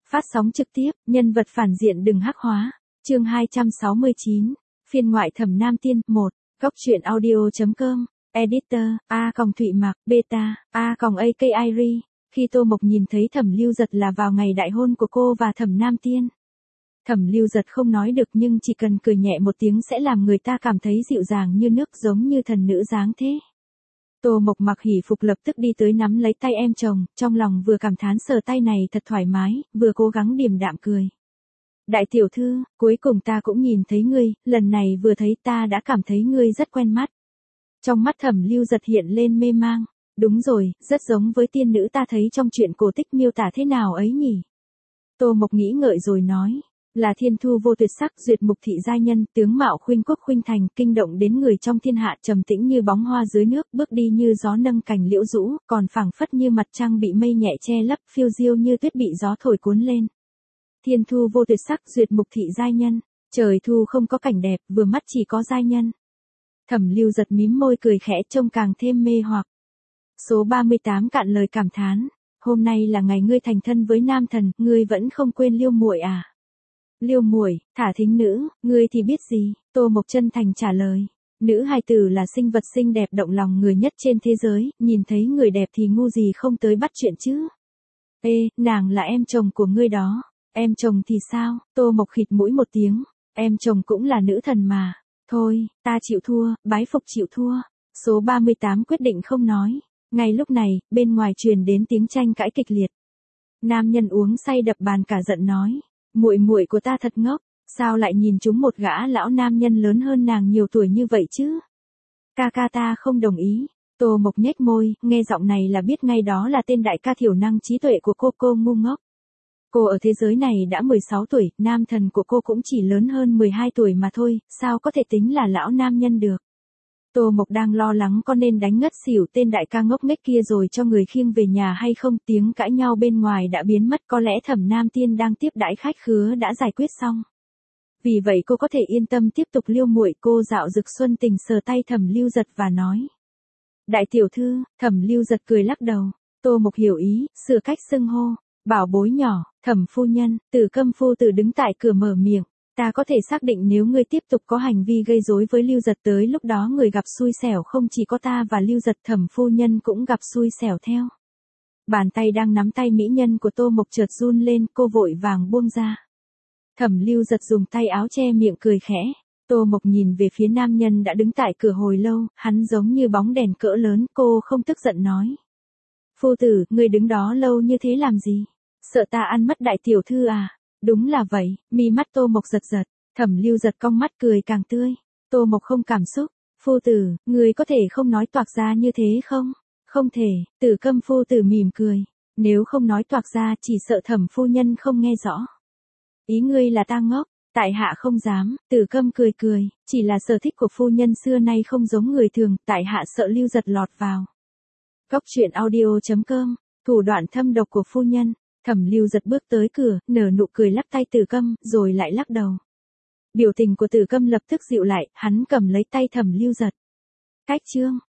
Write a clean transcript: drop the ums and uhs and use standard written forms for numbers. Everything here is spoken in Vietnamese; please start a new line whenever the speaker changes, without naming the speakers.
Phát sóng trực tiếp, nhân vật phản diện đừng hắc hóa. Chương 269. Phiên ngoại Thẩm Nam Tiên 1. Góc truyện audio.com. Editor, Thụy Mạc, Beta, AKIRI. Khi Tô Mộc nhìn thấy Thẩm Lưu Giật là vào ngày đại hôn của cô và Thẩm Nam Tiên. Thẩm Lưu Giật không nói được nhưng chỉ cần cười nhẹ một tiếng sẽ làm người ta cảm thấy dịu dàng như nước, giống như thần nữ dáng thế. Tô Mộc mặc hỉ phục lập tức đi tới nắm lấy tay em chồng, trong lòng vừa cảm thán sờ tay này thật thoải mái, vừa cố gắng điềm đạm cười. Đại tiểu thư, cuối cùng ta cũng nhìn thấy ngươi, lần này vừa thấy ta đã cảm thấy ngươi rất quen mắt. Trong mắt Thẩm Lưu Giật hiện lên mê mang. Đúng rồi, rất giống với tiên nữ ta thấy trong truyện cổ tích miêu tả thế nào ấy nhỉ? Tô Mộc nghĩ ngợi rồi nói. Là thiên thu vô tuyệt sắc, duyệt mục thị giai nhân, tướng mạo khuynh quốc khuynh thành, kinh động đến người trong thiên hạ, trầm tĩnh như bóng hoa dưới nước, bước đi như gió nâng cành liễu rũ, còn phảng phất như mặt trăng bị mây nhẹ che lấp, phiêu diêu như tuyết bị gió thổi cuốn lên. Thiên thu vô tuyệt sắc, duyệt mục thị giai nhân, trời thu không có cảnh đẹp, vừa mắt chỉ có giai nhân. Thẩm Lưu Giật mím môi cười khẽ, trông càng thêm mê hoặc. Số 38 cạn lời cảm thán, hôm nay là ngày ngươi thành thân với nam thần, ngươi vẫn không quên Liêu muội à? Liêu muội, thả thính nữ, ngươi thì biết gì? Tô Mộc chân thành trả lời. Nữ hài tử là sinh vật xinh đẹp động lòng người nhất trên thế giới, nhìn thấy người đẹp thì ngu gì không tới bắt chuyện chứ? Ê, nàng là em chồng của ngươi đó. Em chồng thì sao? Tô Mộc khịt mũi một tiếng. Em chồng cũng là nữ thần mà. Thôi, ta chịu thua, bái phục chịu thua. Số 38 quyết định không nói. Ngay lúc này, bên ngoài truyền đến tiếng tranh cãi kịch liệt. Nam nhân uống say đập bàn cả giận nói. Muội muội của ta thật ngốc, sao lại nhìn chúng một gã lão nam nhân lớn hơn nàng nhiều tuổi như vậy chứ? Ca ca ta không đồng ý. Tô Mộc nhếch môi, nghe giọng này là biết ngay đó là tên đại ca thiểu năng trí tuệ của cô ngu ngốc. Cô ở thế giới này đã 16 tuổi, nam thần của cô cũng chỉ lớn hơn 12 tuổi mà thôi, sao có thể tính là lão nam nhân được? Tô Mộc đang lo lắng có nên đánh ngất xỉu tên đại ca ngốc nghếch kia rồi cho người khiêng về nhà hay không, tiếng cãi nhau bên ngoài đã biến mất, có lẽ Thẩm Nam Tiên đang tiếp đãi khách khứa đã giải quyết xong. Vì vậy cô có thể yên tâm tiếp tục liêu muội. Cô dạo dực xuân tình sờ tay Thẩm Lưu Giật và nói. Đại tiểu thư, Thẩm Lưu Giật cười lắc đầu. Tô Mộc hiểu ý, sửa cách xưng hô. Bảo bối nhỏ, Thẩm phu nhân, Tử Câm phu tử đứng tại cửa mở miệng. Ta có thể xác định nếu ngươi tiếp tục có hành vi gây rối với Lưu Giật tới lúc đó người gặp xui xẻo không chỉ có ta và Lưu Giật, Thẩm phu nhân cũng gặp xui xẻo theo. Bàn tay đang nắm tay mỹ nhân của Tô Mộc chợt run lên, cô vội vàng buông ra. Thẩm Lưu Giật dùng tay áo che miệng cười khẽ. Tô Mộc nhìn về phía nam nhân đã đứng tại cửa hồi lâu, hắn giống như bóng đèn cỡ lớn, cô không tức giận nói. Phu tử, ngươi đứng đó lâu như thế làm gì? Sợ ta ăn mất đại tiểu thư à? Đúng là vậy, mi mắt Tô Mộc giật giật, Thẩm Lưu Giật cong mắt cười càng tươi. Tô Mộc không cảm xúc, phu tử, người có thể không nói toạc ra như thế không? Không thể, Tử Câm phu tử mỉm cười, nếu không nói toạc ra chỉ sợ Thẩm phu nhân không nghe rõ. Ý ngươi là ta ngốc, tại hạ không dám. Tử Câm cười cười, chỉ là sở thích của phu nhân xưa nay không giống người thường, tại hạ sợ Lưu Giật lọt vào. Góc truyện audio.com, thủ đoạn thâm độc của phu nhân. Thẩm Lưu Giật bước tới cửa, nở nụ cười lắc tay Tử Câm, rồi lại lắc đầu. Biểu tình của Tử Câm lập tức dịu lại, hắn cầm lấy tay Thẩm Lưu Giật. Cách chương.